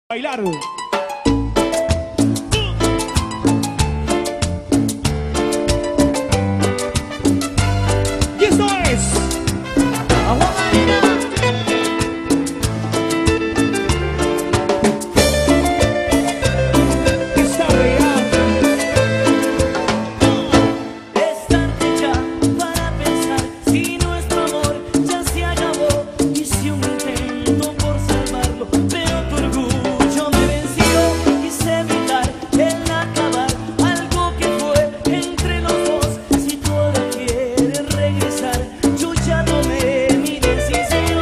Bailar. Y esto es Agua Marina. Está real. Es tarde ya para pensar si nuestro amor ya se acabó. Hice un intento por salvarlo, pero tu orgullo me venció. Quise evitar el acabar algo que fue entre los dos. Si tú ahora quieres regresar, yo ya tomé mi decisión.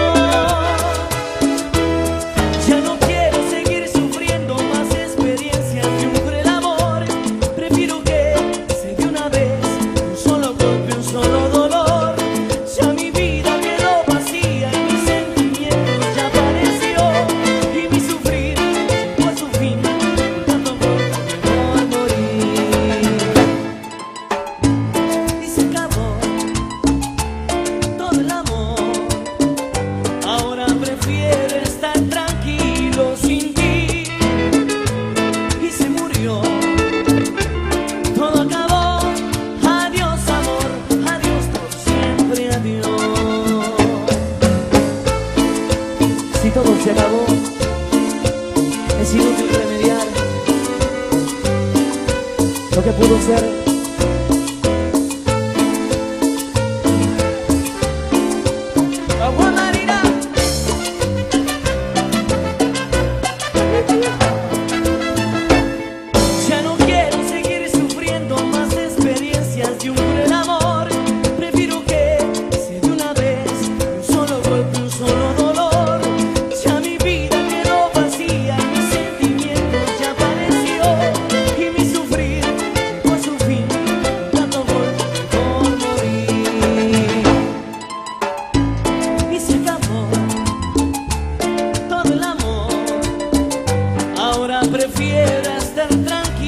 Ya no quiero seguir sufriendo más experiencias de un cruel amor. Prefiero que se dé una vez un solo golpe, un solo dolor. Ya mi vida quedó vacía y mi sentimiento ya apareció. Y mi sufrir llegó a su fin, tanto por morir. Y se acabó todo el amor. Ahora prefiero estar tranquilo sin ti. Y se murió, todo acabó. Adiós amor, adiós por siempre, adiós. Si todo se acabó, es inútil remediar lo que pudo ser. Agua Marina. Ya no quiero seguir sufriendo más experiencias de un cruel amor. Prefiero que se dé una vez un solo golpe, un solo dolor. Ya mi vida quedó vacía y mi sentimiento ya apareció. Y mi sufrir llegó a su fin, tanto golpe por morir. Y se acabó todo el amor. Ahora prefiero estar tranquilo